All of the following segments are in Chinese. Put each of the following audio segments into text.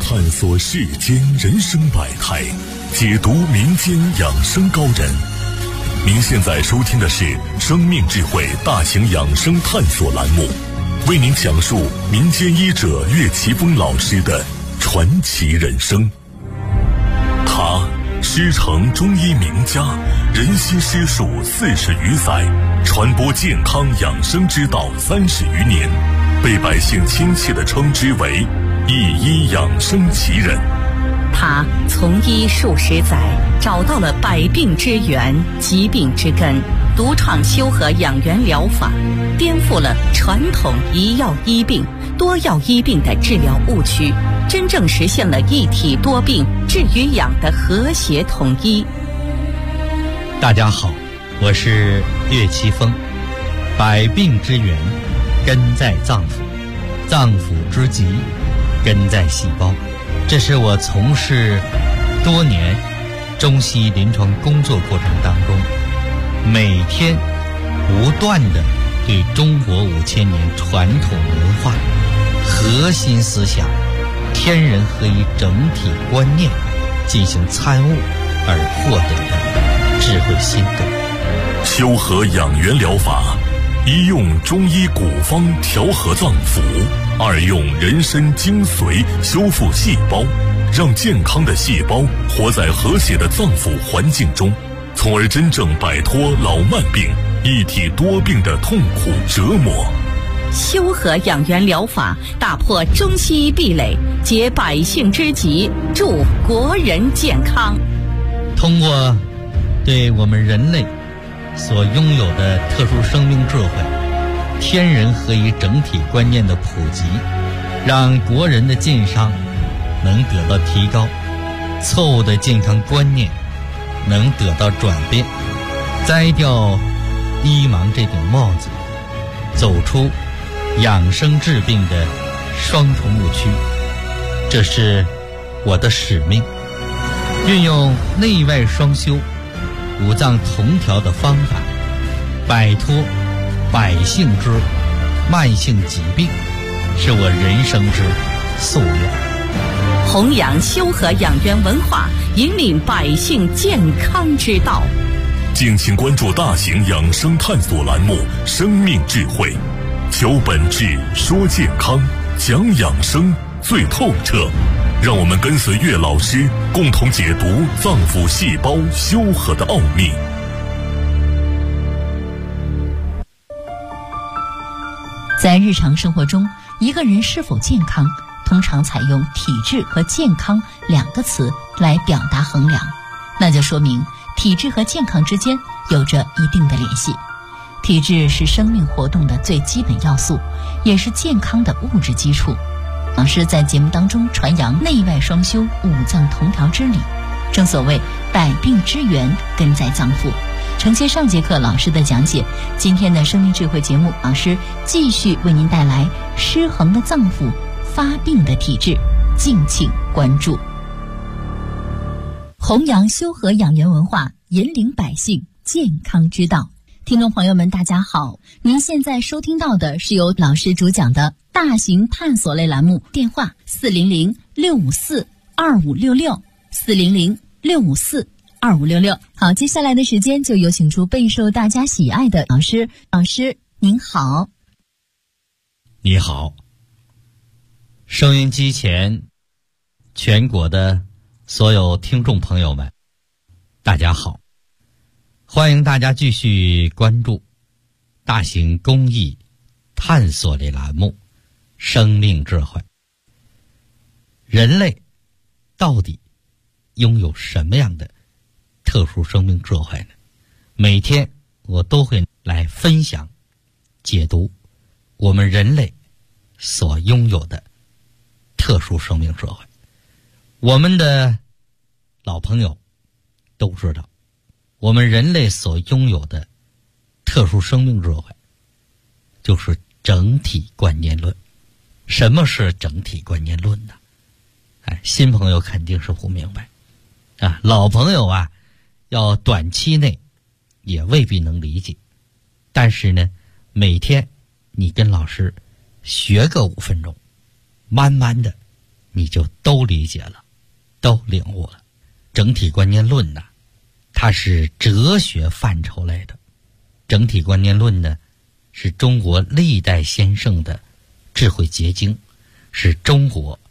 探索世间人生百态，解读民间养生高人。您现在收听的是生命智慧大型养生探索栏目，为您讲述民间医者岳奇峰老师的传奇人生。他师承中医名家，人心师术40余载，传播健康养生之道30余年，被百姓亲切地称之为一医养生奇人。 他从医数十载，找到了百病之源、疾病之根，独创修和养元疗法，颠覆了传统一药医病、多药医病的治疗误区，真正实现了一体多病、治与养的和谐统一。 大家好，我是岳奇峰。百病之源根在脏腑，脏腑之疾根在细胞。这是我从事多年中西医临床工作过程当中，每天不断地对中国5000年传统文化核心思想天人合一整体观念进行参悟而获得的智慧心得。 修和养元疗法，一用中医古方调和脏腑，二用人参精髓修复细胞，让健康的细胞活在和谐的脏腑环境中，从而真正摆脱老慢病、一体多病的痛苦折磨。 修和养元疗法打破中西医壁垒，解百姓之急，助国人健康。 通过对我们人类所拥有的特殊生命智慧、天人合一整体观念的普及，让国人的健康能得到提高，错误的健康观念能得到转变，摘掉医盲这顶帽子，走出养生治病的双重误区。这是我的使命，运用内外双修、五脏同调的方法，摆脱百姓之慢性疾病，是我人生之夙愿。 弘扬修和养元文化，引领百姓健康之道。 敬请关注大型养生探索栏目《生命智慧》，求本质，说健康，讲养生最透彻。让我们跟随岳老师，共同解读脏腑细胞修和的奥秘。 在日常生活中，一个人是否健康，通常采用体质和健康2个词来表达衡量，那就说明体质和健康之间有着一定的联系。体质是生命活动的最基本要素，也是健康的物质基础。老师在节目当中传扬内外双修、五脏同调之理，正所谓百病之源根在脏腑。承接上节课老师的讲解，今天的生命智慧节目，老师继续为您带来失衡的脏腑、发病的体质，敬请关注。弘扬修和养元文化，引领百姓健康之道。听众朋友们大家好，您现在收听到的是由老师主讲的大型探索类栏目，电话400-654-2566 400-654-2566。好，接下来的时间就有请出备受大家喜爱的老师。老师您好。 你好，收音机前全国的所有听众朋友们大家好，欢迎大家继续关注大型公益探索类栏目生命智慧。人类到底拥有什么样的特殊生命智慧呢？每天我都会来分享解读我们人类所拥有的特殊生命智慧。我们的老朋友都知道，我们人类所拥有的特殊生命智慧就是整体观念论。什么是整体观念论呢？新朋友肯定是不明白啊，老朋友啊，要短期内也未必能理解。但是呢，每天你跟老师学个5分钟，慢慢的你就都理解了，都领悟了。整体观念论呢，它是哲学范畴类的。整体观念论呢，是中国历代先圣的智慧结晶，是中国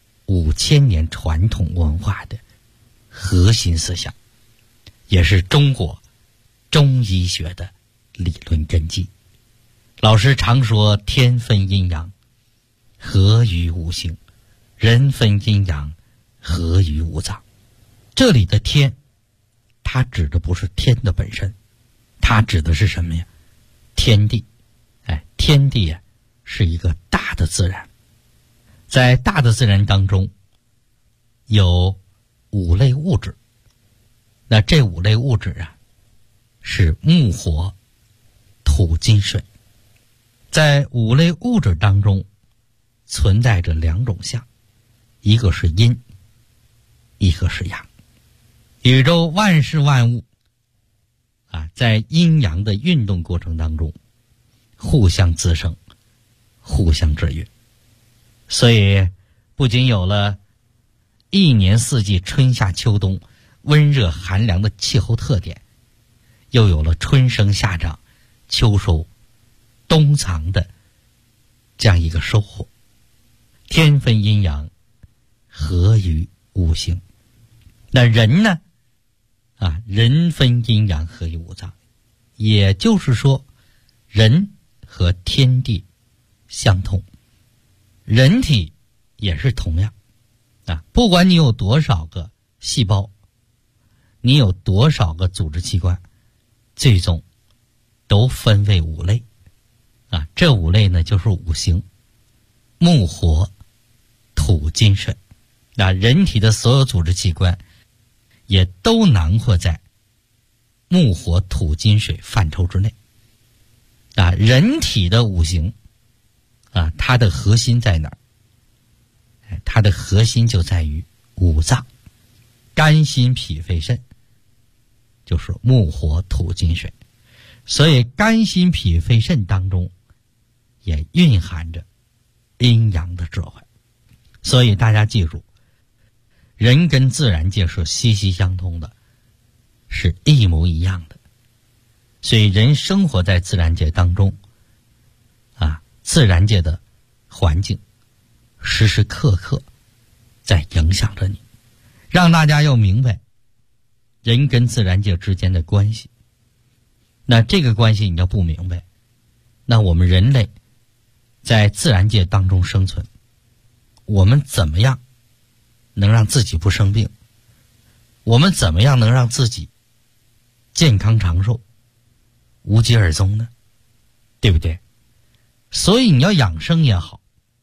5000年传统文化的核心思想，也是中国中医学的理论根基。老师常说天分阴阳，合于五行；人分阴阳，合于五脏。这里的天，它指的不是天的本身，它指的是什么呀？天地。天地啊，是一个大的自然。在大的自然当中，有5类物质。那这5类物质啊，是木火土金水。在5类物质当中，存在着2种相，一个是阴，一个是阳。宇宙万事万物在阴阳的运动过程当中，互相滋生，互相制约。所以不仅有了一年四季春夏秋冬温热寒凉的气候特点，又有了春生夏长秋收冬藏的这样一个收获。天分阴阳，合于五行。那人呢人分阴阳，合于五脏。也就是说，人和天地相通，人体也是同样不管你有多少个细胞，你有多少个组织器官，最终都分为5类这5类呢，就是五行：木火土金水。人体的所有组织器官也都囊括在木火土金水范畴之内人体的五行它的核心在哪儿？它的核心就在于五脏，肝心脾肺肾，就是木火土金水。所以肝心脾肺肾当中也蕴含着阴阳的智慧。所以大家记住，人跟自然界是息息相通的，是一模一样的。所以人生活在自然界当中自然界的环境时时刻刻在影响着你，让大家要明白人跟自然界之间的关系。那这个关系你要不明白，那我们人类在自然界当中生存，我们怎么样能让自己不生病？我们怎么样能让自己健康长寿，无疾而终呢？对不对？所以你要养生也好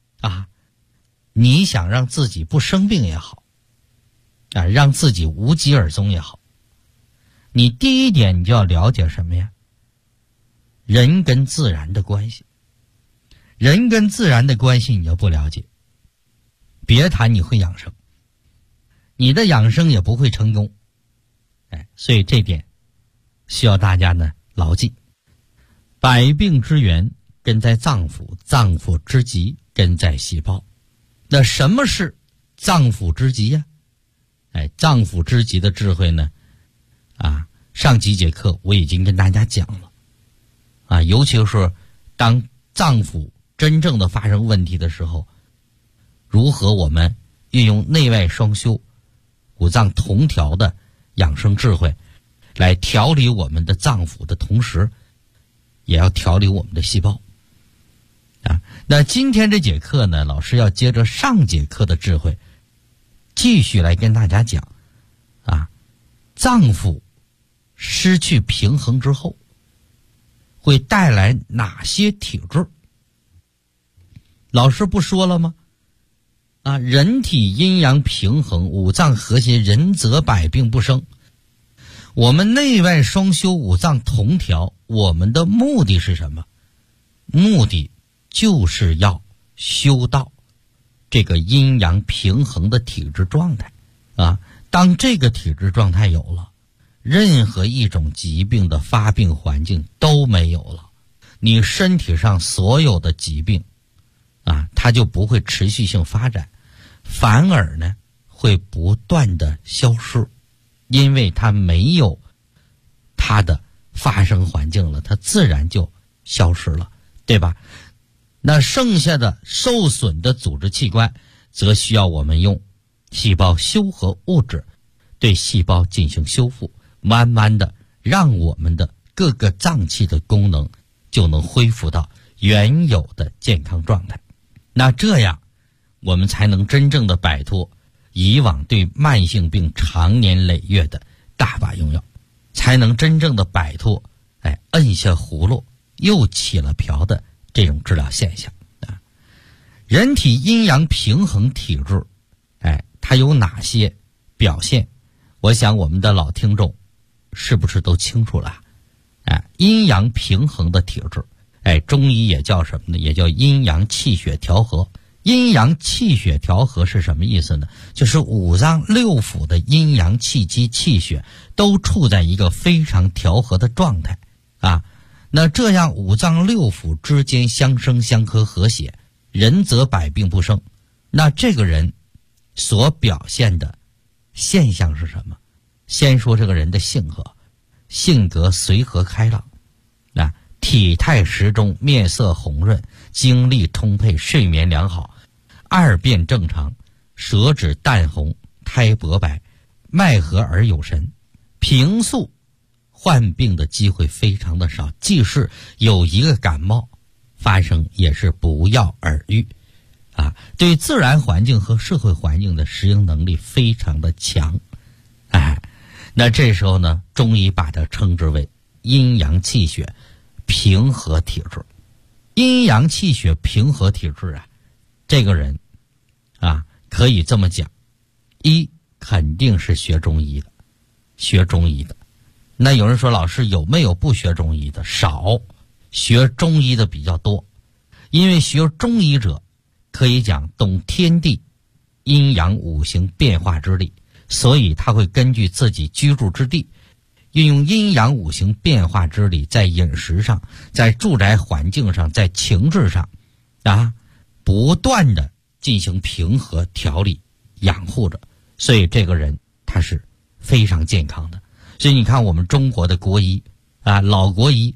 你想让自己不生病也好让自己无疾而终也好，你第一点你就要了解什么呀？人跟自然的关系。人跟自然的关系你要不了解，别谈你会养生，你的养生也不会成功。所以这点需要大家呢牢记。百病之源根在脏腑，脏腑之极根在细胞。那什么是脏腑之极呀？脏腑之极的智慧呢上几节课我已经跟大家讲了尤其是当脏腑真正的发生问题的时候，如何我们运用内外双修、五脏同调的养生智慧来调理我们的脏腑的同时，也要调理我们的细胞那今天这节课呢，老师要接着上节课的智慧继续来跟大家讲脏腑失去平衡之后会带来哪些体质。老师不说了吗人体阴阳平衡，五脏和谐，人则百病不生。我们内外双修，五脏同调，我们的目的是什么？目的就是要修到这个阴阳平衡的体质状态当这个体质状态有了，任何一种疾病的发病环境都没有了，你身体上所有的疾病它就不会持续性发展， 反而呢会不断的消失，因为它没有它的发生环境了，它自然就消失了，对吧？那剩下的受损的组织器官则需要我们用细胞修合物质对细胞进行修复，慢慢的让我们的各个脏器的功能就能恢复到原有的健康状态。那这样我们才能真正的摆脱以往对慢性病长年累月的大把用药，才能真正的摆脱摁下葫芦又起了瓢的这种治疗现象啊。人体阴阳平衡体质它有哪些表现？我想我们的老听众是不是都清楚了？阴阳平衡的体质，中医也叫什么呢？也叫阴阳气血调和。阴阳气血调和是什么意思呢？就是五脏六腑的阴阳气机气血都处在一个非常调和的状态啊。那这样五脏六腑之间相生相克和谐，人则百病不生。那这个人所表现的现象是什么？先说这个人的性格随和开朗，体态适中，面色红润，精力充沛，睡眠良好，二便正常，舌质淡红，苔薄白，脉和而有神，平素患病的机会非常的少，即使有一个感冒发生也是不药而愈对自然环境和社会环境的适应能力非常的强。那这时候呢，中医把它称之为阴阳气血平和体质。阴阳气血平和体质这个人可以这么讲，一肯定是学中医的。那有人说，老师有没有不学中医的？少，学中医的比较多。因为学中医者可以讲懂天地阴阳五行变化之力，所以他会根据自己居住之地，运用阴阳五行变化之力，在饮食上，在住宅环境上，在情志上不断的进行平和调理养护着，所以这个人他是非常健康的。所以你看我们中国的国医老国医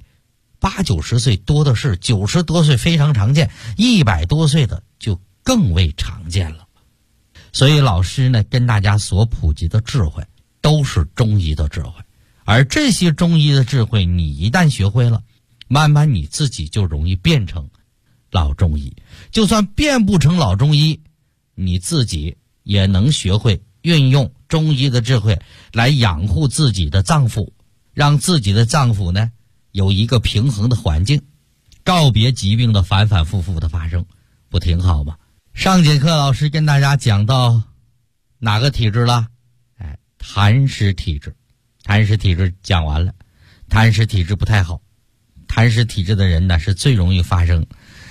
80-90岁多的是，90多岁非常常见，100多岁的就更为常见了。所以老师呢跟大家所普及的智慧都是中医的智慧，而这些中医的智慧你一旦学会了，慢慢你自己就容易变成老中医。就算变不成老中医，你自己也能学会运用中医的智慧来养护自己的脏腑，让自己的脏腑呢有一个平衡的环境，告别疾病的反反复复的发生，不挺好吗？上节课老师跟大家讲到哪个体质了？痰湿体质。痰湿体质讲完了，痰湿体质不太好。痰湿体质的人呢是最容易发生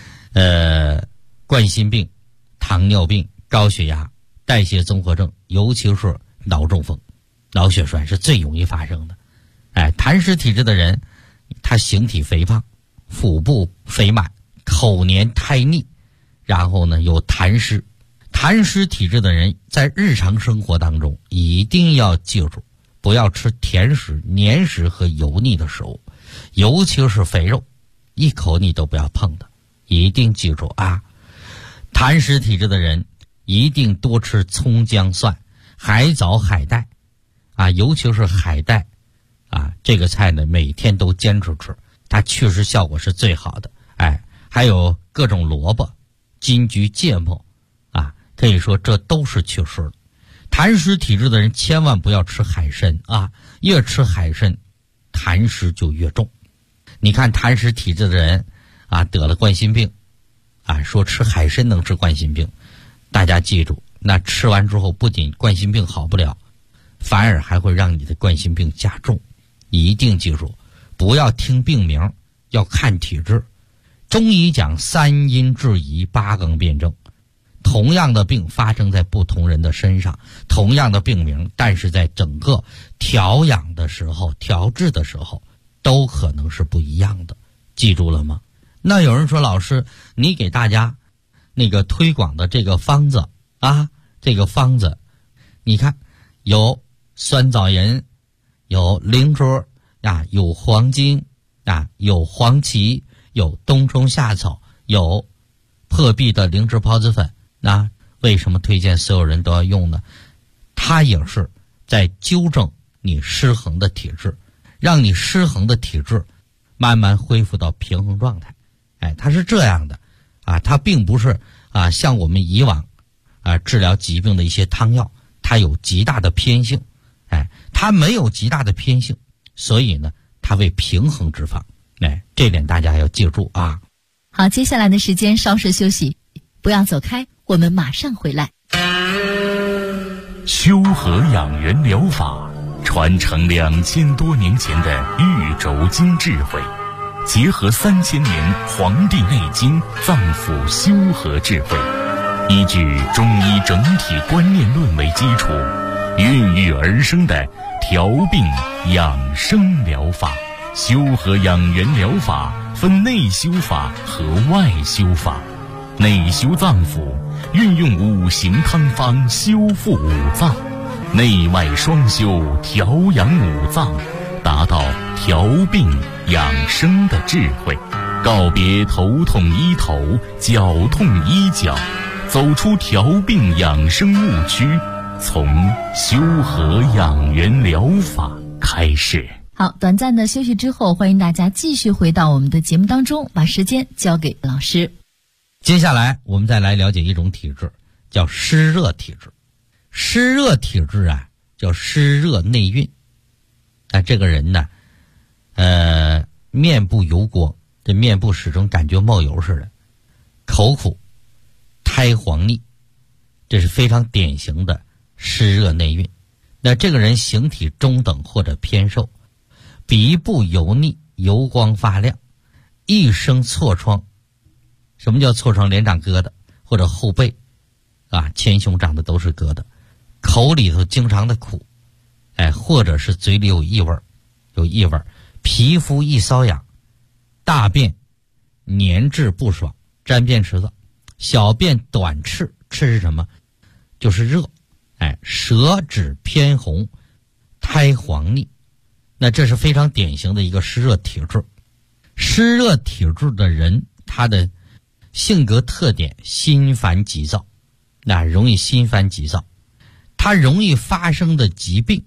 冠心病、糖尿病、高血压、代谢综合症，尤其是脑中风、脑血栓是最容易发生的。痰湿体质的人他形体肥胖，腹部肥满，口黏苔腻，然后呢有痰湿。痰湿体质的人在日常生活当中一定要记住，不要吃甜食、黏食和油腻的食物，尤其是肥肉，一口你都不要碰的，一定记住痰湿体质的人一定多吃葱姜蒜、海藻海带尤其是海带这个菜呢每天都坚持吃，它确实效果是最好的。还有各种萝卜、金桔、芥末可以说这都是祛湿的。痰湿体质的人千万不要吃海参越吃海参痰湿就越重。你看痰湿体质的人得了冠心病说吃海参能治冠心病，大家记住，那吃完之后不仅冠心病好不了，反而还会让你的冠心病加重。一定记住，不要听病名，要看体质。中医讲3阴治宜8纲辩证，同样的病发生在不同人的身上，同样的病名，但是在整个调养的时候、调治的时候都可能是不一样的，记住了吗？那有人说，老师你给大家那个推广的这个方子这个方子，你看有酸枣仁，有灵珠啊，有黄金啊，有黄芪，有冬虫夏草，有破壁的灵芝孢子粉。那为什么推荐所有人都要用呢？它也是在纠正你失衡的体质，让你失衡的体质慢慢恢复到平衡状态。它是这样的啊，它并不是啊像我们以往啊治疗疾病的一些汤药，它有极大的偏性。它没有极大的偏性，所以呢它为平衡脂肪。这点大家要记住啊。 好，接下来的时间稍事休息，不要走开，我们马上回来。 修和养元疗法传承2000多年前的玉轴经智慧，结合3000年《黄帝内经》脏腑修和智慧，依据中医整体观念论为基础，孕育而生的调病养生疗法。修和养元疗法分内修法和外修法。内修脏腑，运用5行汤方修复五脏；内外双修，调养五脏，达到调病养生的智慧。告别头痛医头，脚痛医脚，走出调病养生误区，从修和养元疗法开始。 好，短暂的休息之后，欢迎大家继续回到我们的节目当中，把时间交给老师。 接下来我们再来了解一种体质，叫湿热体质。湿热体质啊，叫湿热内蕴。这个人呢，面部油光，这面部始终感觉冒油似的，口苦，苔黄腻，这是非常典型的湿热内蕴。那这个人形体中等或者偏瘦，鼻部油腻，油光发亮，一生痤疮。什么叫痤疮？脸长疙瘩，或者后背啊前胸长的都是疙瘩，口里头经常的苦，或者是嘴里有异味，皮肤易瘙痒，大便粘滞不爽，沾便池子，小便短赤，赤是什么？就是热，舌质偏红，苔黄腻。那这是非常典型的一个湿热体质。湿热体质的人，他的性格特点心烦急躁，容易心烦急躁。他容易发生的疾病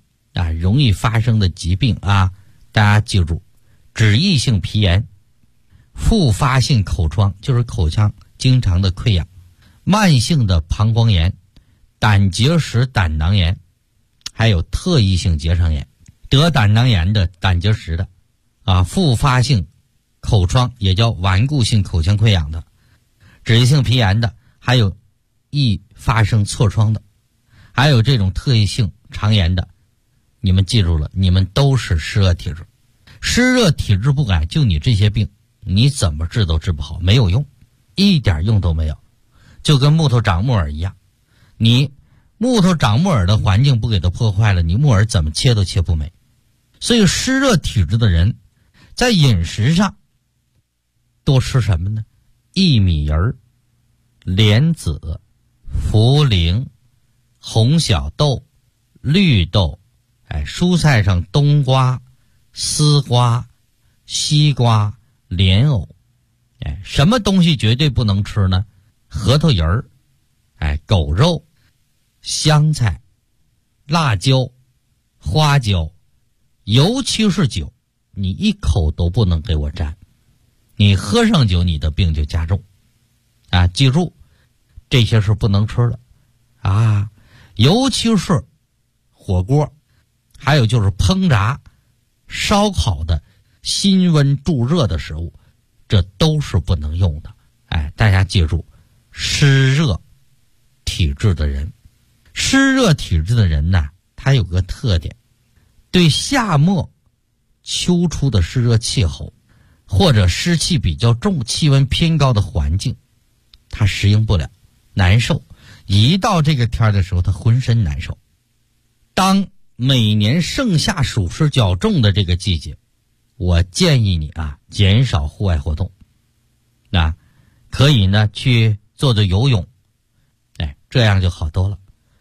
大家记住：脂溢性皮炎、复发性口疮，就是口腔经常的溃疡；慢性的膀胱炎、胆结石、胆囊炎，还有特异性结肠炎。得胆囊炎的、胆结石的复发性口疮，也叫顽固性口腔溃疡的，脂溢性皮炎的，还有易发生痤疮的，还有这种特异性肠炎的，你们记住了，你们都是湿热体质。湿热体质不改，就你这些病，你怎么治都治不好，没有用，一点用都没有。就跟木头长木耳一样，你木头长木耳的环境不给它破坏了，你木耳怎么切都切不美。所以湿热体质的人在饮食上多吃什么呢？薏米仁、莲子、茯苓、红小豆、绿豆，蔬菜上冬瓜、丝瓜、西瓜、莲藕。什么东西绝对不能吃呢？核桃仁儿、狗肉、香菜、辣椒、花椒，尤其是酒，你一口都不能给我沾。你喝上酒，你的病就加重。记住，这些是不能吃的尤其是火锅，还有就是烹炸、烧烤的辛温助热的食物，这都是不能用的。大家记住，湿热体质的人呢，他有个特点，对夏末秋初的湿热气候或者湿气比较重、气温偏高的环境，他适应不了，难受。一到这个天的时候，他浑身难受。当每年盛夏暑湿较重的这个季节，我建议你减少户外活动。可以呢去做做游泳，这样就好多了。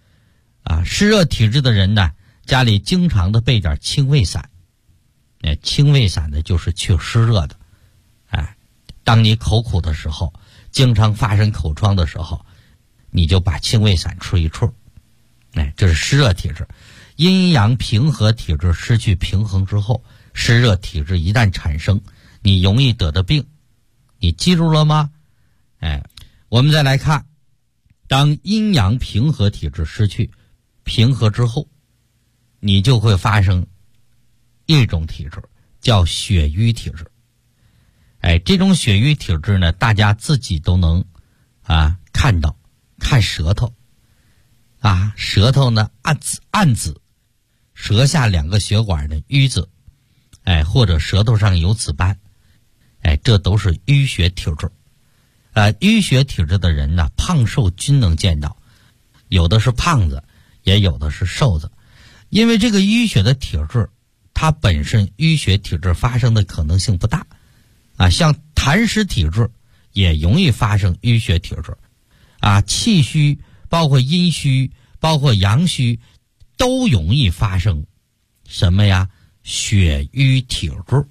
湿热体质的人呢，家里经常的备点清胃散。清胃散呢就是去湿热的。当你口苦的时候，经常发生口疮的时候，你就把清胃散吃一处。这是湿热体质。阴阳平和体质失去平衡之后，湿热体质一旦产生，你容易得的病，你记住了吗？我们再来看，当阴阳平和体质失去平和之后，你就会发生一种体质，叫血瘀体质。这种血瘀体质呢，大家自己都能看到，看舌头舌头呢暗紫，舌下两个血管的瘀紫，或者舌头上有紫斑，这都是淤血体质。淤血体质的人呢，胖瘦均能见到，有的是胖子，也有的是瘦子。因为这个淤血的体质，它本身淤血体质发生的可能性不大像痰湿体质也容易发生淤血体质气虚，包括阴虚，包括阳虚，都容易发生什么呀？血瘀体质。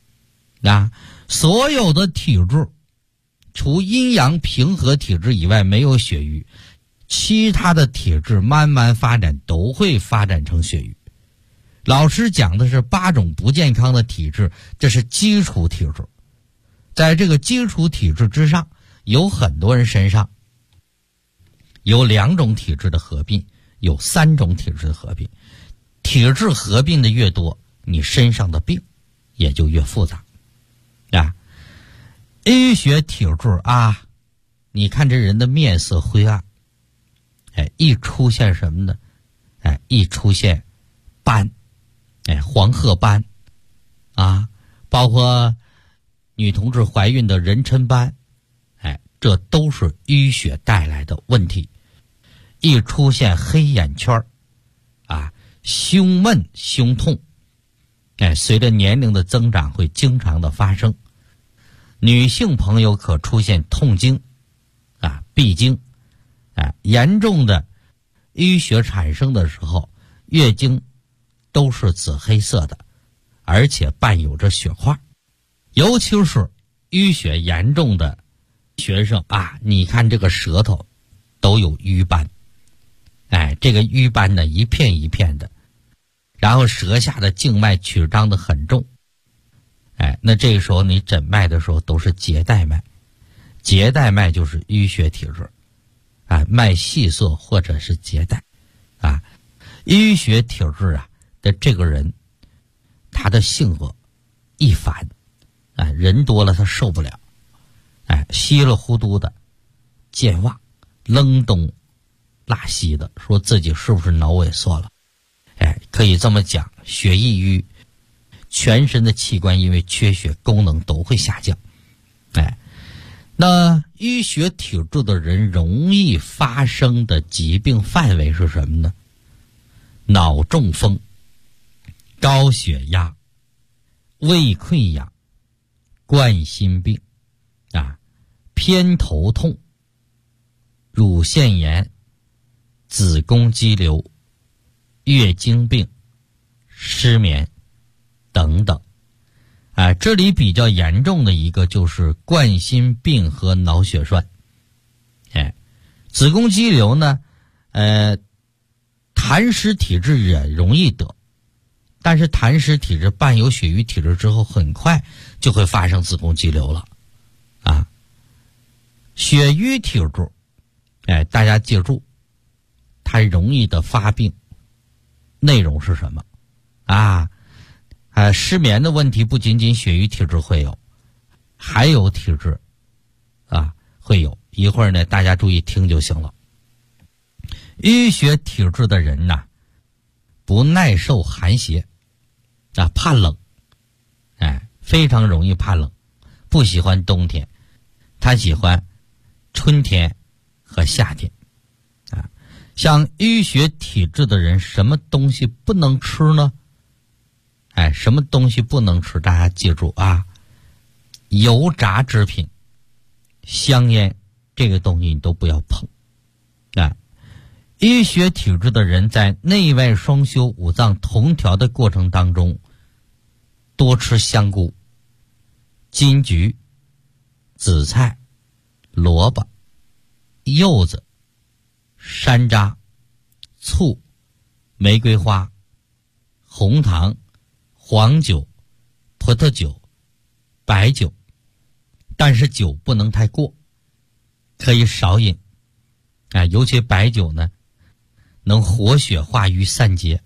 所有的体质除阴阳平和体质以外没有血瘀，其他的体质慢慢发展都会发展成血瘀。老师讲的是8种不健康的体质，这是基础体质。在这个基础体质之上，有很多人身上有2种体质的合并，有3种体质的合并。体质合并的越多，你身上的病也就越复杂淤血体质你看这人的面色灰暗，一出现什么呢？一出现斑，黄褐斑包括女同志怀孕的妊娠斑，这都是淤血带来的问题。一出现黑眼圈胸闷胸痛，随着年龄的增长会经常的发生。女性朋友可出现痛经闭经，严重的淤血产生的时候，月经都是紫黑色的，而且伴有着血块。尤其是淤血严重的学生你看这个舌头都有瘀斑，这个瘀斑呢一片一片的，然后舌下的静脉曲张的很重，那这个时候你诊脉的时候都是结带脉，结带脉就是淤血体质脉细涩或者是结带淤血体质的这个人，他的性格易烦人多了他受不了稀里糊涂的健忘，扔东拉西的，说自己是不是脑萎缩了可以这么讲，血易瘀，全身的器官因为缺血功能都会下降那淤血体质的人容易发生的疾病范围是什么呢？脑中风、高血压、胃溃疡、冠心病偏头痛、乳腺炎、子宫肌瘤、月经病、失眠等等这里比较严重的一个就是冠心病和脑血栓子宫肌瘤呢痰湿体质也容易得，但是痰湿体质伴有血瘀体质之后，很快就会发生子宫肌瘤了血瘀体质大家记住，它容易的发病内容是什么失眠的问题不仅仅血瘀体质会有，还有体质会有，一会儿呢大家注意听就行了。淤血体质的人不耐受寒邪怕冷非常容易怕冷，不喜欢冬天，他喜欢春天和夏天像淤血体质的人，什么东西不能吃呢？什么东西不能吃？大家记住油炸制品、香烟这个东西你都不要碰淤血体质的人在内外双修五脏同调的过程当中，多吃香菇、金桔、紫菜、萝卜、柚子、山楂、醋、玫瑰花、红糖、黄酒、葡萄酒、白酒，但是酒不能太过，可以少饮。尤其白酒呢，能活血化瘀散结。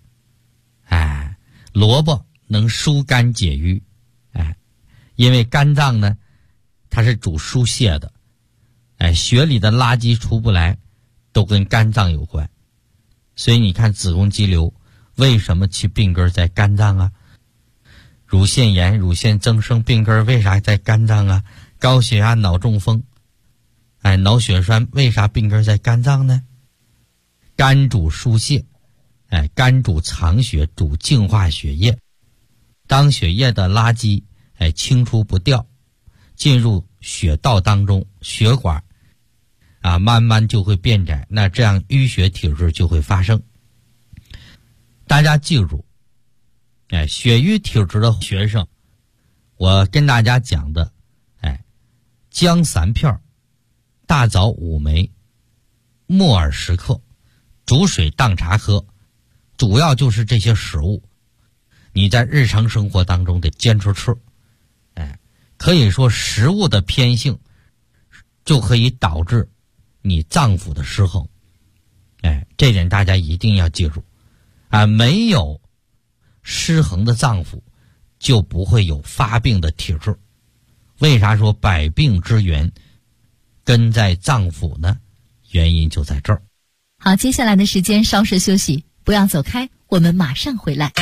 萝卜能疏肝解郁。因为肝脏呢，它是主疏泄的。血里的垃圾出不来，都跟肝脏有关。所以你看子宫肌瘤为什么其病根在肝脏啊？乳腺炎、乳腺增生病根为啥在肝脏啊？高血压、脑中风，脑血栓为啥病根在肝脏呢？肝主疏泄，肝主藏血，主净化血液。当血液的垃圾清除不掉，进入血道当中，血管慢慢就会变窄，那这样淤血体质就会发生。大家记住，血瘀体质的学生，我跟大家讲的，姜3片，大枣5枚，木耳10克，煮水当茶喝，主要就是这些食物，你在日常生活当中得坚持吃。可以说食物的偏性就可以导致你脏腑的失衡。这点大家一定要记住。没有失衡的脏腑，就不会有发病的体质。为啥说百病之源根在脏腑呢？原因就在这儿。 好，接下来的时间稍事休息，不要走开，我们马上回来。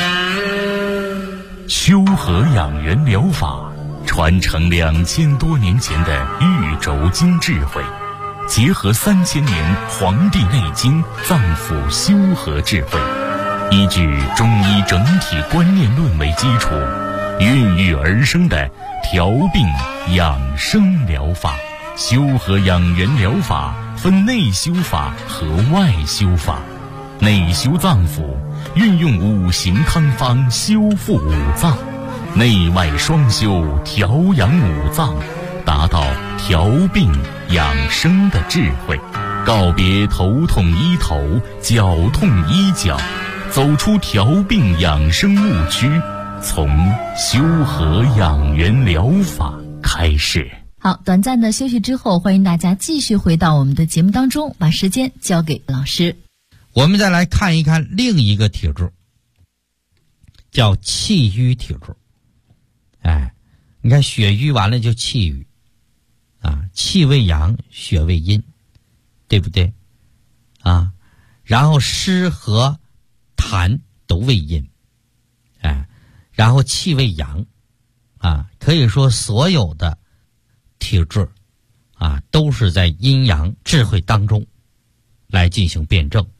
修和养元疗法传承2000多年前的玉轴经智慧，结合3000年《黄帝内经》脏腑修和智慧，依据中医整体观念论为基础，孕育而生的调病养生疗法。修和养元疗法分内修法和外修法。内修脏腑，运用5行汤方修复五脏；内外双修，调养五脏，达到调病养生的智慧。告别头痛医头，脚痛医脚，走出调病养生误区，从修和养元疗法开始。 好，短暂的休息之后，欢迎大家继续回到我们的节目当中，把时间交给老师。 我们再来看一看另一个体质，叫气瘀体质。你看血瘀完了就气瘀气为阳，血为阴，对不对然后湿和痰都为阴，然后气为阳可以说所有的体质都是在阴阳智慧当中来进行辩证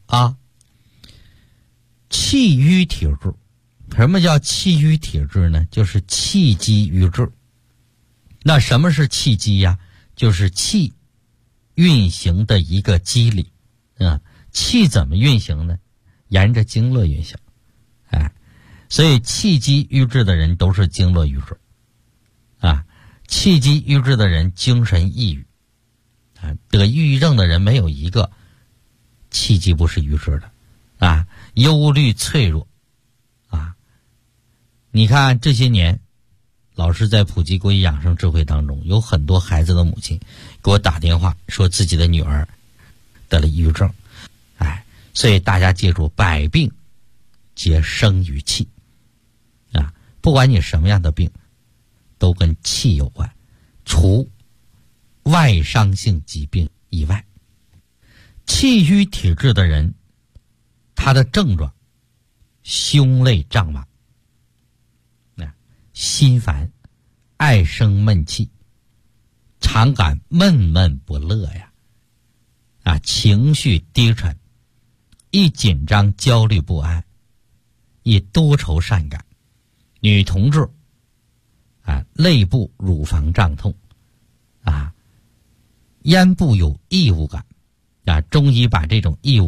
气瘀体质。什么叫气瘀体质呢？就是气机瘀滞。那什么是气机呀？就是气运行的一个机理气怎么运行呢？沿着经络运行所以气机瘀滞的人都是经络瘀滞气机瘀滞的人精神抑郁得抑郁症的人没有一个气机不是瘀滞的忧虑脆弱你看这些年老师在普及国医养生智慧当中，有很多孩子的母亲给我打电话说自己的女儿得了抑郁症所以大家记住，百病皆生于气不管你什么样的病都跟气有关，除外伤性疾病以外。气瘀体质的人，他的症状胸肋胀满，心烦，爱生闷气，常感闷闷不乐情绪低沉，易紧张焦虑不安，易多愁善感。女同志肋部乳房胀痛咽部有异物感中医把这种异物感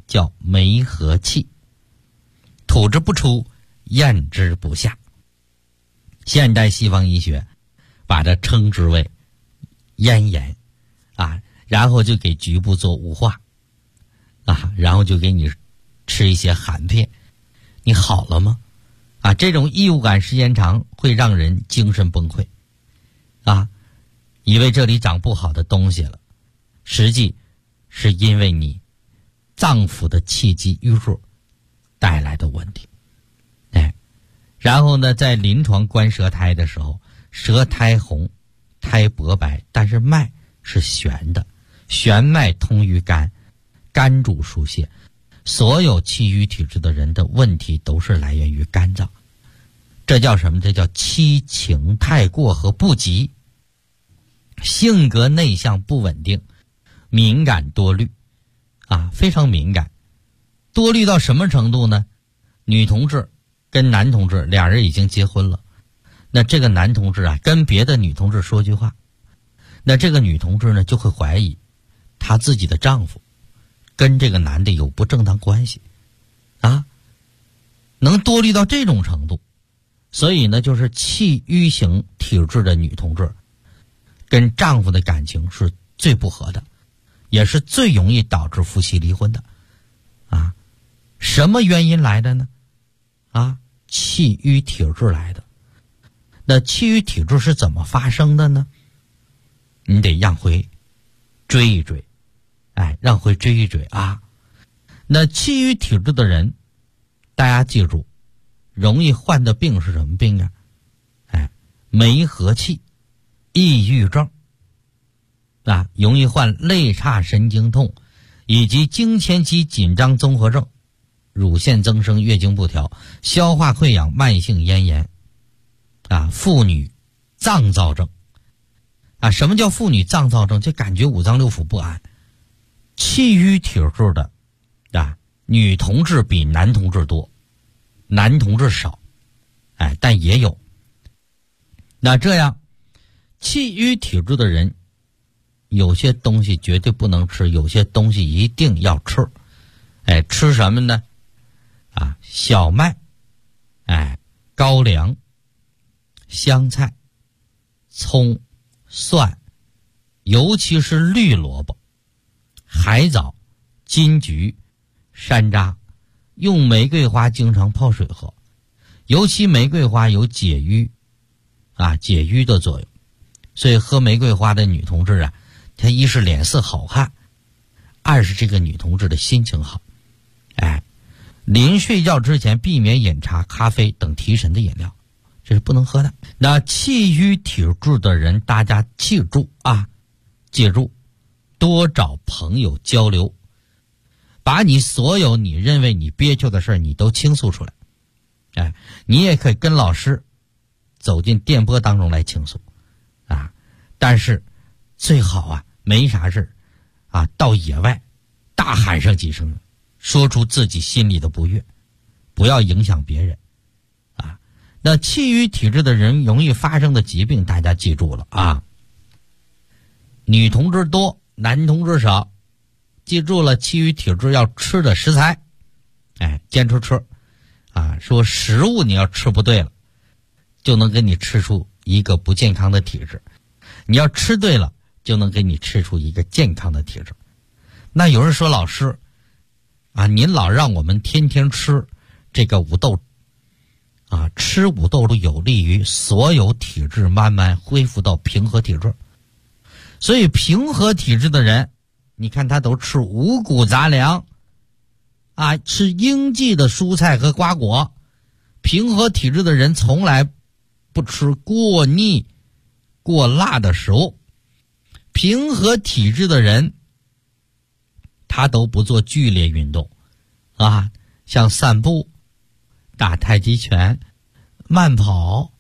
叫梅核气，吐之不出，咽之不下。现代西方医学把它称之为咽炎啊，然后就给局部做雾化啊，然后就给你吃一些含片，你好了吗？啊，这种异物感时间长会让人精神崩溃啊，以为这里长不好的东西了，实际是因为你脏腑的气机淤弱带来的问题。然后呢，在临床观舌苔的时候，舌苔红，苔薄白，但是脉是悬的，悬脉通于肝，肝主疏泄。所有气郁体质的人的问题都是来源于肝脏，这叫什么？这叫七情太过和不及，性格内向不稳定，敏感多虑啊，非常敏感。多虑到什么程度呢？女同志跟男同志俩人已经结婚了，那这个男同志啊跟别的女同志说句话，那这个女同志呢就会怀疑她自己的丈夫跟这个男的有不正当关系啊，能多虑到这种程度。所以呢，就是气郁型体质的女同志跟丈夫的感情是最不和的，也是最容易导致夫妻离婚的啊。什么原因来的呢？啊，气郁体质来的。那气郁体质是怎么发生的呢？你得让回追一追，让回追一追啊。那气郁体质的人，大家记住，容易患的病是什么病啊？梅核气、抑郁症啊，容易患肋叉神经痛，以及经前期紧张综合症、乳腺增生、月经不调、消化溃疡、慢性咽炎啊，妇女脏躁症啊。什么叫妇女脏躁症？就感觉五脏六腑不安。气郁体质的啊，女同志比男同志多，男同志少，但也有。那这样，气郁体质的人，有些东西绝对不能吃，有些东西一定要吃。吃什么呢？啊，小麦，高粱、香菜、葱、蒜，尤其是绿萝卜、海藻、金桔、山楂，用玫瑰花经常泡水喝，尤其玫瑰花有解郁解郁的作用，所以喝玫瑰花的女同志啊，她一是脸色好看，二是这个女同志的心情好。临睡觉之前避免饮茶、咖啡等提神的饮料，这是不能喝的。那气郁体质的人，大家记住啊，记住，多找朋友交流，把你所有你认为你憋屈的事你都倾诉出来。你也可以跟老师走进电波当中来倾诉啊，但是最好啊没啥事啊，到野外大喊上几声，说出自己心里的不悦，不要影响别人啊。那气郁体质的人容易发生的疾病，大家记住了啊。女同志多，男同志少，记住了，气郁体质要吃的食材，坚持吃啊。说食物你要吃不对了，就能给你吃出一个不健康的体质，你要吃对了，就能给你吃出一个健康的体质。那有人说，老师啊，您老让我们天天吃这个五豆啊，吃五豆都有利于所有体质慢慢恢复到平和体质。所以平和体质的人，你看他都吃五谷杂粮啊，吃应季的蔬菜和瓜果。平和体质的人从来不吃过腻、过辣的食物。平和体质的人，他都不做剧烈运动啊，像散步、打太极拳、慢跑，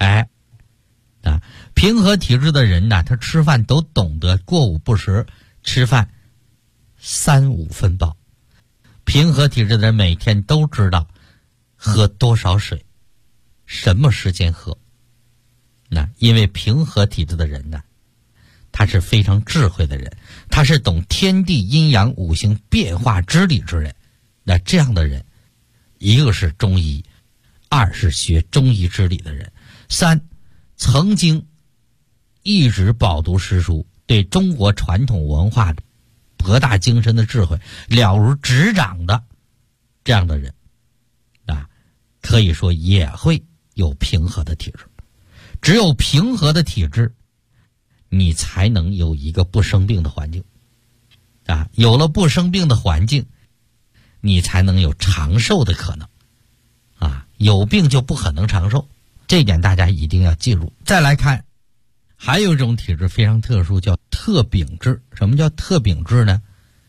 平和体质的人呢，他吃饭都懂得过午不食，吃饭3-5分饱。平和体质的人每天都知道喝多少水，什么时间喝。那因为平和体质的人呢， 他是非常智慧的人，他是懂天地阴阳五行变化之理之人。那这样的人，一个是中医，二是学中医之理的人，三曾经一直饱读诗书，对中国传统文化博大精深的智慧了如指掌的这样的人啊，可以说也会有平和的体质。只有平和的体质，你才能有一个不生病的环境啊，有了不生病的环境，你才能有长寿的可能啊，有病就不可能长寿，这一点大家一定要记住。再来看，还有一种体质非常特殊，叫特禀质。什么叫特禀质呢？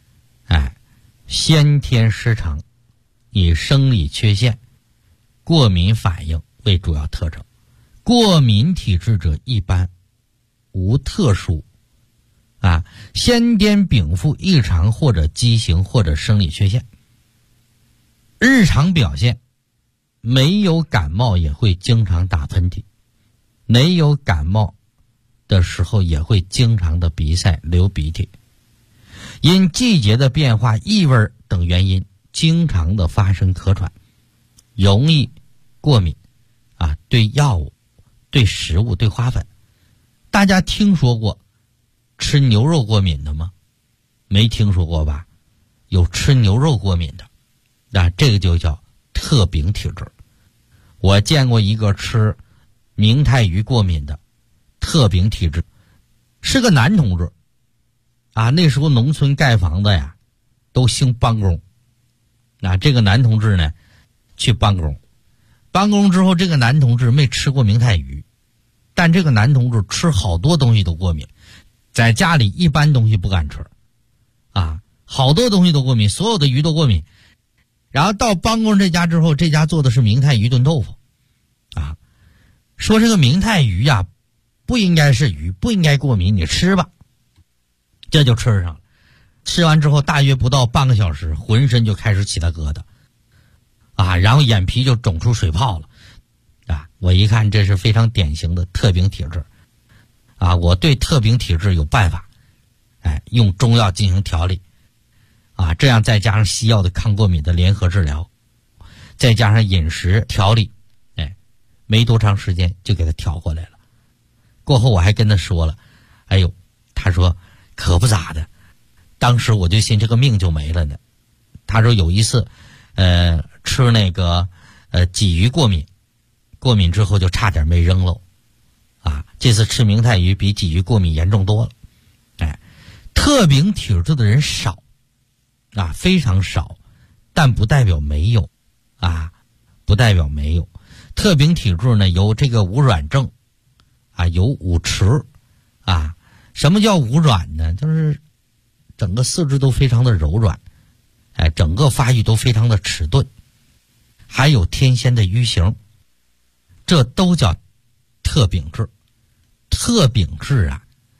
先天失常，以生理缺陷、过敏反应为主要特征。过敏体质者一般无特殊先天禀赋异常或者畸形或者生理缺陷。日常表现没有感冒也会经常打喷嚏，没有感冒的时候也会经常的鼻塞流鼻涕，因季节的变化、异味等原因经常的发生咳喘，容易过敏对药物、对食物、对花粉。大家听说过吃牛肉过敏的吗？没听说过吧？有吃牛肉过敏的这个就叫特禀体质。我见过一个吃明太鱼过敏的特禀体质，是个男同志那时候农村盖房子呀都兴帮工这个男同志呢去帮工之后，这个男同志没吃过明太鱼，但这个男同志吃好多东西都过敏，在家里一般东西不敢吃好多东西都过敏，所有的鱼都过敏。然后到帮工这家之后，这家做的是明太鱼炖豆腐说这个明太鱼不应该是鱼，不应该过敏，你吃吧。这就吃上了。吃完之后大约不到半个小时，浑身就开始起大疙瘩然后眼皮就肿出水泡了我一看这是非常典型的特禀体质我对特禀体质有办法用中药进行调理这样再加上西药的抗过敏的联合治疗，再加上饮食调理没多长时间就给他调回来了。过后我还跟他说了，他说可不咋的，当时我就信这个命就没了呢。他说有一次吃那个鲫鱼过敏之后就差点没扔喽这次吃明太鱼比鲫鱼过敏严重多了。特禀体质的人少非常少，但不代表没有不代表没有。特禀体质呢有这个无软症有五迟什么叫无软呢？就是整个四肢都非常的柔软整个发育都非常的迟钝，还有天仙的瘀形，这都叫特禀质。特禀质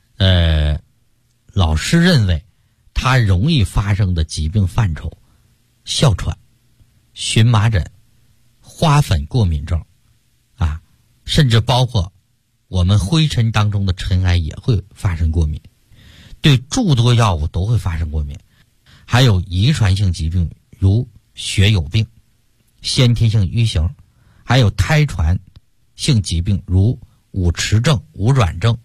老师认为它容易发生的疾病范畴，哮喘、荨麻疹、花粉过敏症甚至包括我们灰尘当中的尘埃也会发生过敏，对诸多药物都会发生过敏，还有遗传性疾病如血友病、先天性瘀形，还有胎传性疾病如五迟症、无软症。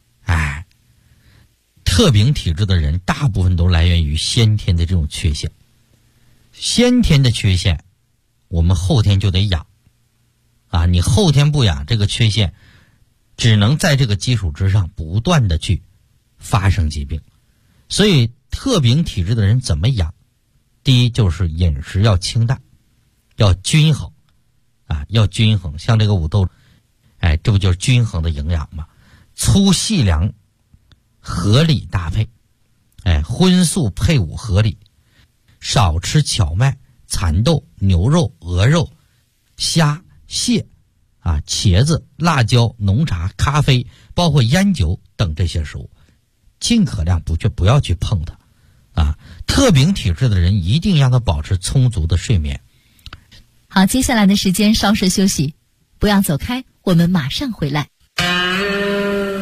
特禀体质的人大部分都来源于先天的这种缺陷，先天的缺陷我们后天就得养你后天不养，这个缺陷只能在这个基础之上不断的去发生疾病。所以特禀体质的人怎么养？第一就是饮食要清淡，要均衡要均衡。像这个五豆这不就是均衡的营养吗？粗细粮合理搭配荤素配伍合理，少吃荞麦、蚕豆、牛肉、鹅肉、虾、蟹茄子、辣椒、浓茶、咖啡，包括烟酒等这些食物，尽可量不要去碰它特禀体质的人一定让他保持充足的睡眠。 好，接下来的时间稍事休息，不要走开，我们马上回来。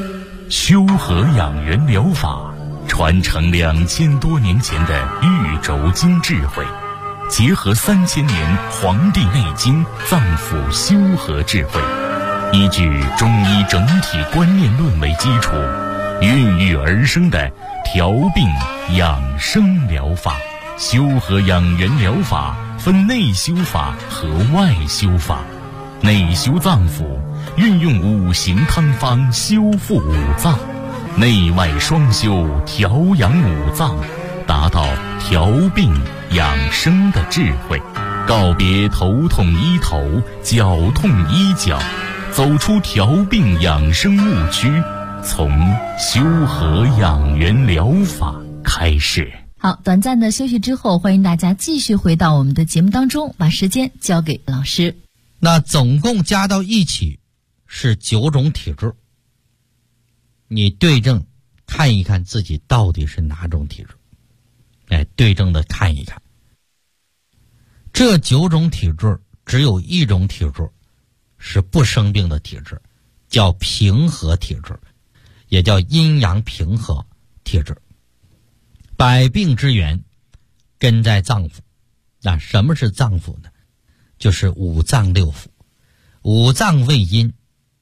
修和养元疗法传承2000多年前的玉轴经智慧，结合3000年《黄帝内经》脏腑修和智慧，依据中医整体观念论为基础，孕育而生的调病养生疗法。修和养元疗法分内修法和外修法。内修脏腑，运用5行汤方修复5脏，内外双修调养5脏，达到调病养生的智慧。告别头痛医头，脚痛医脚，走出调病养生误区，从修和养元疗法开始。 好，短暂的休息之后，欢迎大家继续回到我们的节目当中，把时间交给老师。 那总共加到一起是9种体质，你对症看一看自己到底是哪种体质，对症的看一看。这9种体质只有一种体质是不生病的体质，叫平和体质，也叫阴阳平和体质。百病之源根在脏腑。那什么是脏腑呢？就是5脏6腑。5脏为阴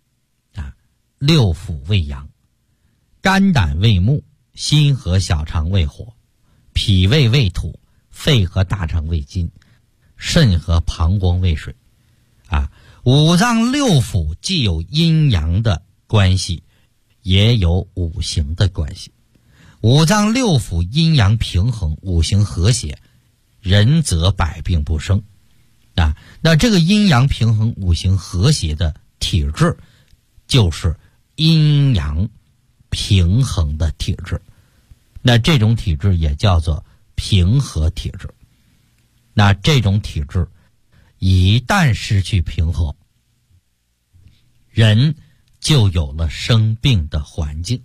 ，6腑为阳。肝胆为木，心和小肠为火，脾胃为土，肺和大肠为金，肾和膀胱为水。5脏6腑既有阴阳的关系，也有五行的关系。5脏6腑阴阳平衡，五行和谐，人则百病不生。那这个阴阳平衡、五行和谐的体质，就是阴阳平衡的体质。那这种体质也叫做平和体质。那这种体质一旦失去平衡，人就有了生病的环境。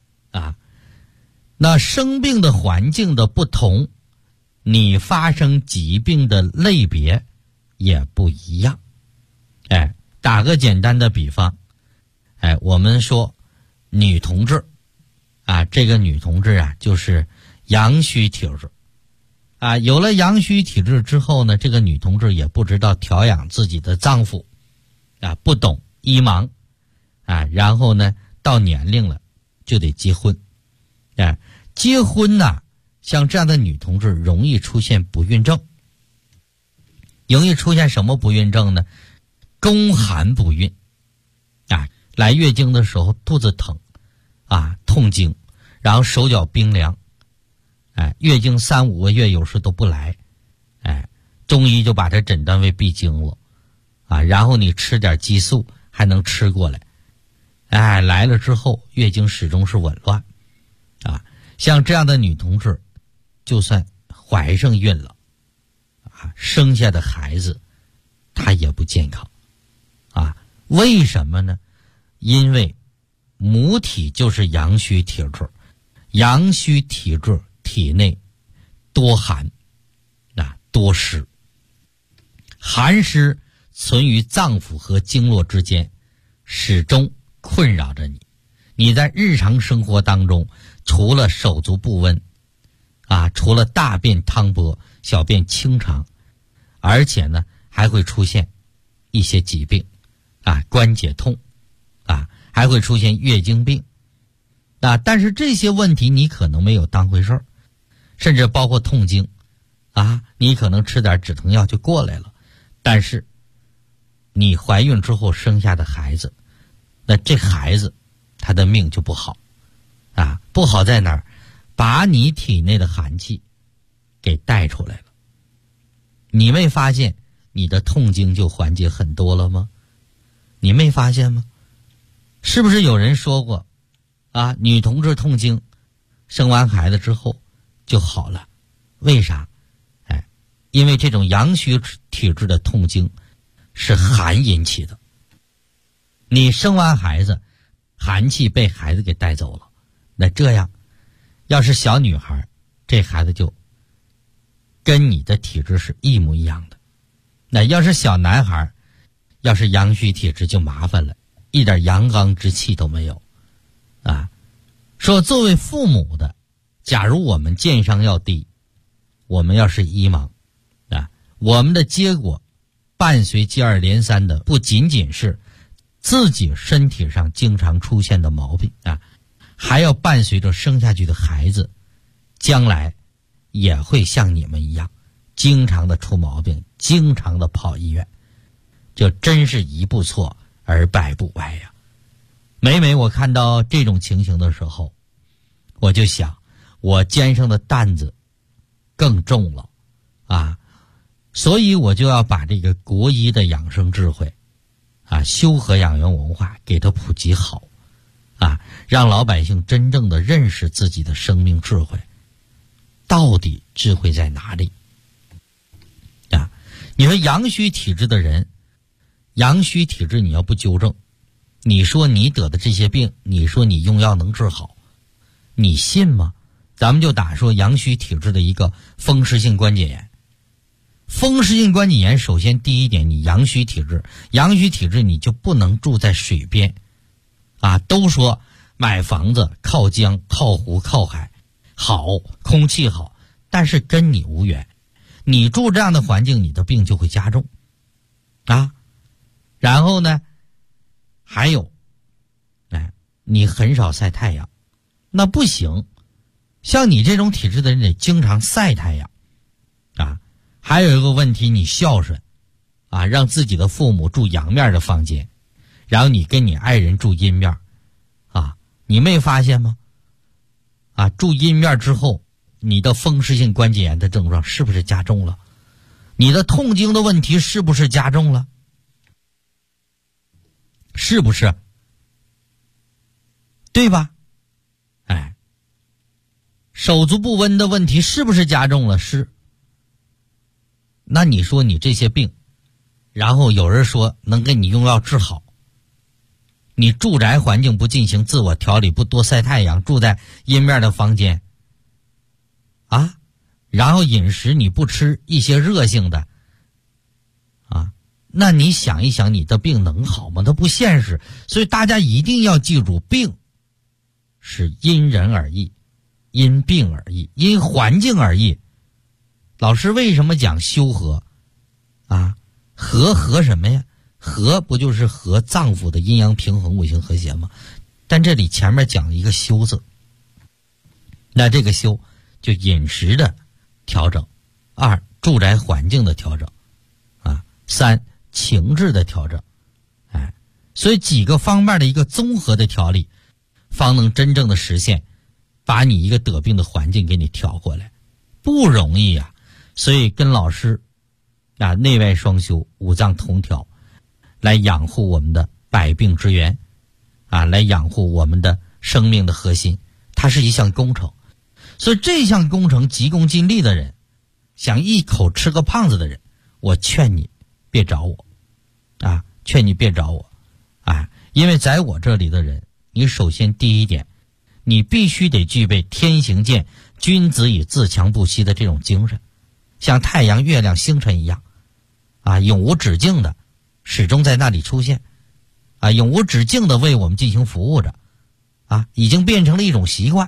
那生病的环境的不同，你发生疾病的类别也不一样。打个简单的比方，我们说女同志这个女同志就是阳虚体质。有了阳虚体质之后呢，这个女同志也不知道调养自己的脏腑，不懂医盲，然后呢到年龄了就得结婚。结婚像这样的女同志容易出现不孕症。容易出现什么不孕症呢？宫寒不孕。来月经的时候肚子疼，痛经，然后手脚冰凉，月经3、5个月有时都不来，中医就把它诊断为闭经了，然后你吃点激素还能吃过来，来了之后月经始终是紊乱，像这样的女同志，就算怀上孕了，生下的孩子她也不健康，为什么呢？因为母体就是阳虚体质，阳虚体质体内多寒，多湿，寒湿存于脏腑和经络之间，始终困扰着你。你在日常生活当中，除了手足不温，除了大便汤薄、小便清长，而且呢还会出现一些疾病，关节痛，还会出现月经病，但是这些问题你可能没有当回事儿，甚至包括痛经，你可能吃点止疼药就过来了，但是你怀孕之后生下的孩子，那这孩子他的命就不好，不好在哪儿？把你体内的寒气给带出来了。你没发现你的痛经就缓解很多了吗？你没发现吗？是不是有人说过女同志痛经生完孩子之后就好了？为啥？因为这种阳虚体质的痛经是寒引起的。你生完孩子，寒气被孩子给带走了，那这样要是小女孩，这孩子就跟你的体质是一模一样的。那要是小男孩，要是阳虚体质就麻烦了，一点阳刚之气都没有， 说作为父母的，假如我们健商要低，我们要是医盲我们的结果伴随接二连三的不仅仅是自己身体上经常出现的毛病还要伴随着生下去的孩子将来也会像你们一样经常的出毛病，经常的跑医院，就真是一步错而百步歪呀。每每我看到这种情形的时候，我就想我肩上的担子更重了所以我就要把这个国医的养生智慧修和养元文化给它普及好让老百姓真正的认识自己的生命智慧，到底智慧在哪里你说阳虚体质的人，阳虚体质你要不纠正，你说你得的这些病，你说你用药能治好，你信吗？咱们就打说阳虚体质的一个风湿性关节炎。风湿性关节炎首先第一点，你阳虚体质，阳虚体质你就不能住在水边都说买房子靠江靠湖靠海好，空气好，但是跟你无缘，你住这样的环境，你的病就会加重然后呢还有你很少晒太阳，那不行，像你这种体质的人得经常晒太阳还有一个问题，你孝顺让自己的父母住阳面的房间，然后你跟你爱人住阴面你没发现吗住阴面之后，你的风湿性关节炎的症状是不是加重了？你的痛经的问题是不是加重了？是不是？对吧？手足不温的问题是不是加重了？是。那你说你这些病，然后有人说能给你用药治好，你住宅环境不进行自我调理，不多晒太阳，住在阴面的房间然后饮食你不吃一些热性的那你想一想，你的病能好吗？它不现实。所以大家一定要记住，病是因人而异，因病而异，因环境而异。老师为什么讲修和和什么呀？和不就是和脏腑的阴阳平衡，五行和谐吗？但这里前面讲一个修字，那这个修就饮食的调整，2住宅环境的调整3情志的调整所以几个方面的一个综合的调理，方能真正的实现把你一个得病的环境给你调过来，不容易所以跟老师内外双修，五脏同调，来养护我们的百病之源来养护我们的生命的核心，它是一项工程。所以这项工程急功近利的人，想一口吃个胖子的人，我劝你别找我劝你别找我因为在我这里的人，你首先第一点，你必须得具备天行健，君子以自强不息的这种精神，像太阳月亮星辰一样永无止境的始终在那里出现永无止境的为我们进行服务着已经变成了一种习惯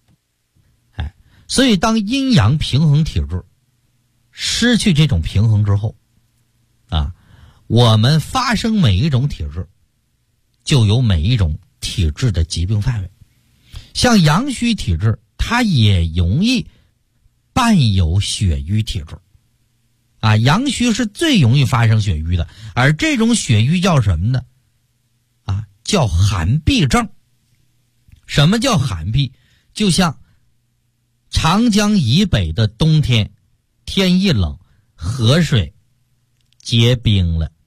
所以当阴阳平衡体质失去这种平衡之后我们发生每一种体质就有每一种体质的疾病范围。像阳虚体质，它也容易伴有血瘀体质阳虚是最容易发生血瘀的，而这种血瘀叫什么呢叫寒痹症。什么叫寒痹？就像长江以北的冬天，天一冷，河水结冰了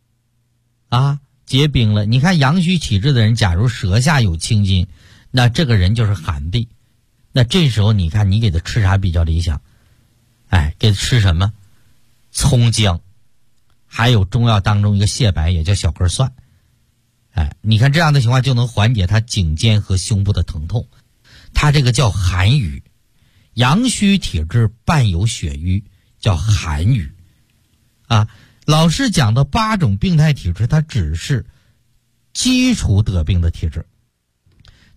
结冰了。你看阳虚体质的人，假如舌下有青筋，那这个人就是寒痹。那这时候你看你给他吃啥比较理想？给他吃什么？葱姜，还有中药当中一个蟹白，也叫小根蒜。你看这样的情况就能缓解他颈肩和胸部的疼痛。他这个叫寒瘀。阳虚体质伴有血瘀，叫寒瘀老师讲的8种病态体质，它只是基础得病的体质。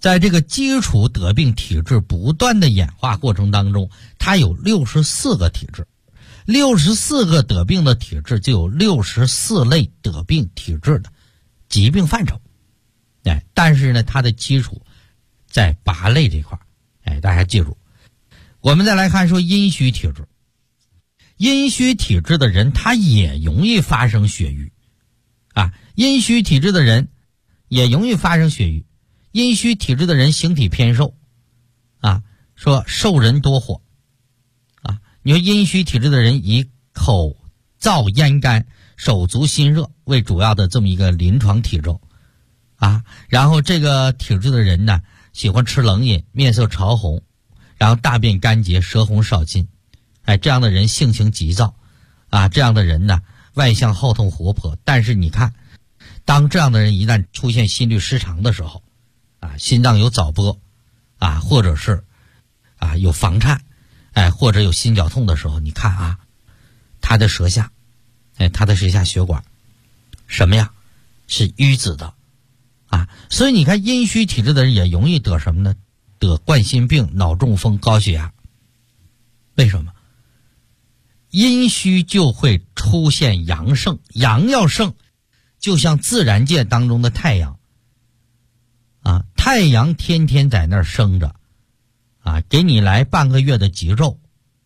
在这个基础得病体质不断的演化过程当中，它有64个体质，64个得病的体质就有64类得病体质的疾病范畴。但是呢，它的基础在8类这块。大家记住。我们再来看说阴虚体质。阴虚体质的人他也容易发生血瘀阴虚体质的人也容易发生血瘀。阴虚体质的人形体偏瘦说瘦人多火你说阴虚体质的人以口燥咽干、手足心热为主要的这么一个临床体征然后这个体质的人呢，喜欢吃冷饮，面色潮红，然后大便干结，舌红少津。这样的人性情急躁这样的人呢，外向好动活泼。但是你看，当这样的人一旦出现心律失常的时候心脏有早搏或者是有房颤或者有心绞痛的时候，你看他的舌下血管什么呀？是淤紫的所以你看阴虚体质的人也容易得什么呢？得冠心病、脑中风、高血压。为什么？阴虚就会出现阳盛，阳要盛就像自然界当中的太阳太阳天天在那儿生着给你来半个月的极昼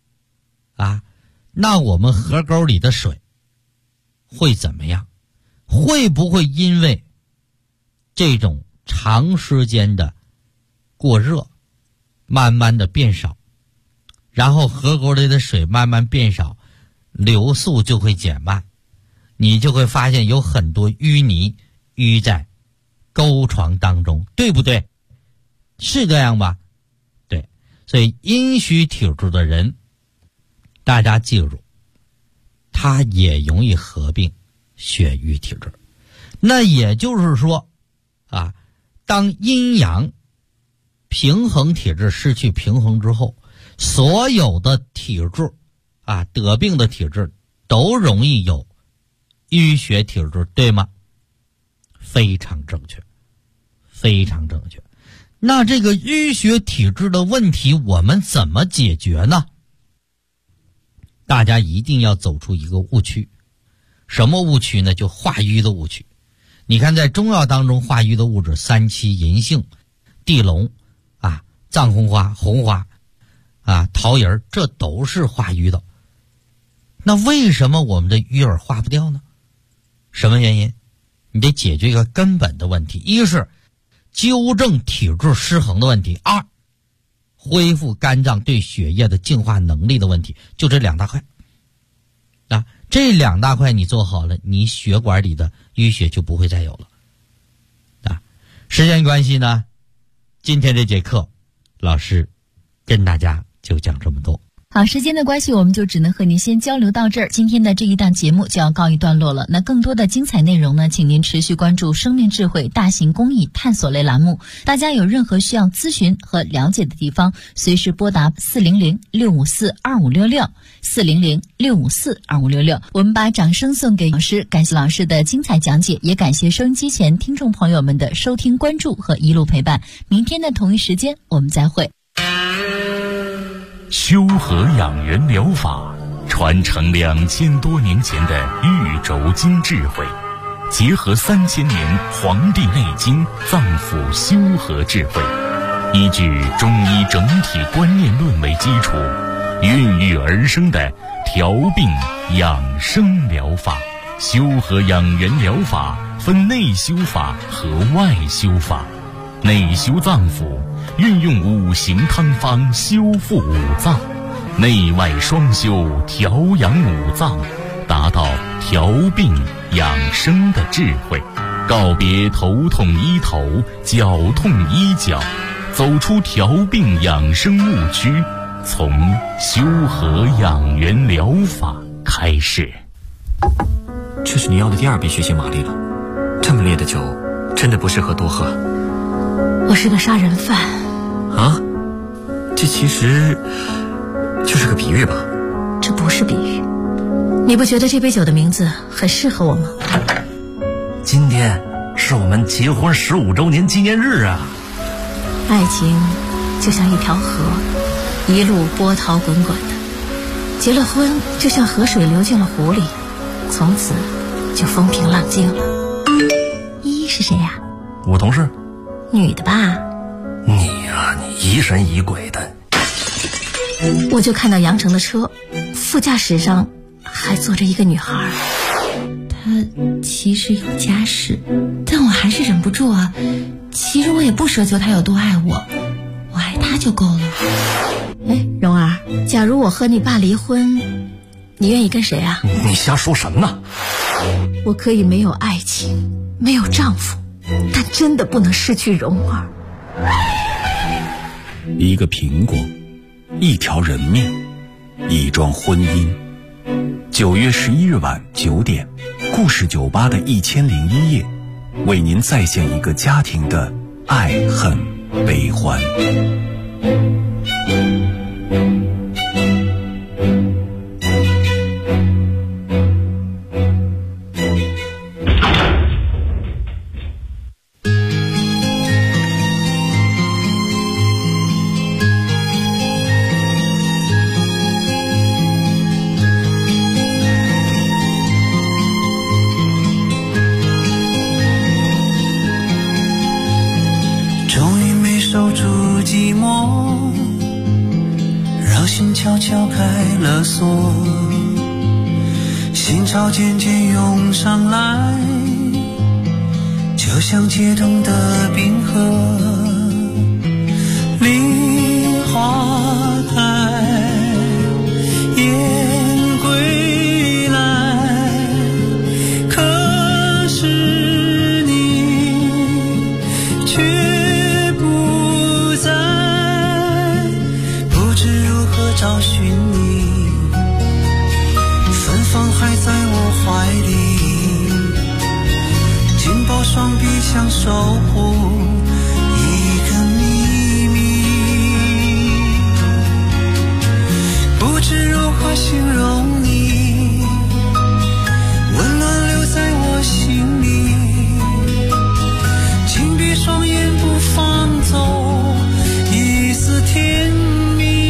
那我们河沟里的水会怎么样？会不会因为这种长时间的过热慢慢的变少，然后河沟里的水慢慢变少，流速就会减慢，你就会发现有很多淤泥淤在沟床当中，对不对？是这样吧？对。所以阴虚体质的人，大家记住，他也容易合并血瘀体质。那也就是说当阴阳平衡体质失去平衡之后，所有的体质得病的体质都容易有淤血体质，对吗？非常正确，非常正确。那这个淤血体质的问题我们怎么解决呢？大家一定要走出一个误区。什么误区呢？就化瘀的误区。你看在中药当中化瘀的物质，三七、银杏、地龙藏红花、红花桃仁，这都是化瘀的。那为什么我们的瘀儿化不掉呢？什么原因？你得解决一个根本的问题，一是纠正体质失衡的问题，二恢复肝脏对血液的净化能力的问题，就这2大块这2大块你做好了，你血管里的淤血就不会再有了时间关系呢，今天这节课老师跟大家就讲这么多。 好，时间的关系，我们就只能和您先交流到这儿。今天的这一档节目就要告一段落了。那更多的精彩内容呢，请您持续关注生命智慧大型公益探索类栏目。大家有任何需要咨询和了解的地方，随时拨打400-654-2566 400-654-2566。我们把掌声送给老师，感谢老师的精彩讲解，也感谢收音机前听众朋友们的收听关注和一路陪伴。明天的同一时间我们再会。 修和养元疗法传承2000多年前的玉轴经智慧，结合3000年《黄帝内经》脏腑修和智慧，依据中医整体观念论为基础，孕育而生的调病养生疗法。修和养元疗法分内修法和外修法。内修脏腑，运用5行汤方修复5脏，内外双修调养5脏，达到调病养生的智慧。告别头痛医头，脚痛医脚，走出调病养生误区，从修和养元疗法开始。 这是你要的第2杯血腥玛丽了，这么烈的酒真的不适合多喝。 我是个杀人犯这其实就是个比喻吧？ 这不是比喻，你不觉得这杯酒的名字很适合我吗？ 今天是我们结婚15周年纪念日啊！ 爱情就像一条河，一路波涛滚滚的。结了婚，就像河水流进了湖里，从此就风平浪静了。依依是谁呀？ 我同事。 女的吧？ 你呀，你疑神疑鬼的。 我就看到杨成的车，副驾驶上还坐着一个女孩。 她其实有家室，但我还是忍不住啊。其实我也不奢求她有多爱我，我爱她就够了。 哎，蓉儿，假如我和你爸离婚，你愿意跟谁啊？ 你瞎说什么呢？ 我可以没有爱情，没有丈夫，但真的不能失去蓉儿。 一个苹果，一条人命，一桩婚姻。9月11日晚9点，故事酒吧的1001夜，为您再现一个家庭的爱恨悲欢。 悄悄开了锁，心潮渐渐涌上来，就像解冻的冰河。梨花开，燕归来，可是你却不在，不知如何找寻你，芬芳还在我怀里，紧抱双臂想守护一个秘密，不知如何形容你，温暖留在我心里，紧闭双眼不放走一丝甜蜜。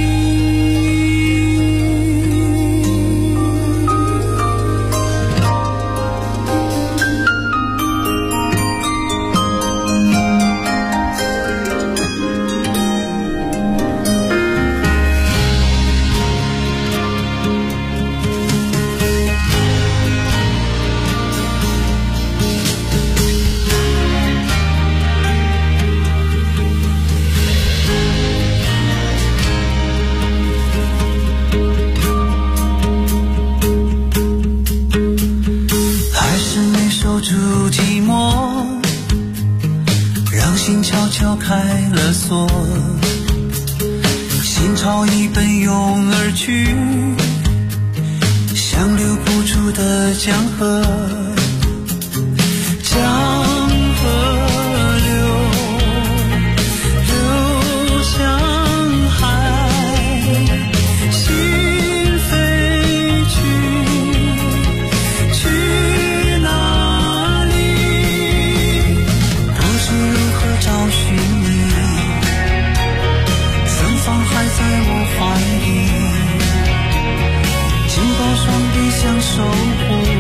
开了锁，心潮已奔涌而去，像流不出的江河，江河流向海，心飞去哪里？不知如何找寻你，芬芳还在我怀里，紧抱双臂想守护。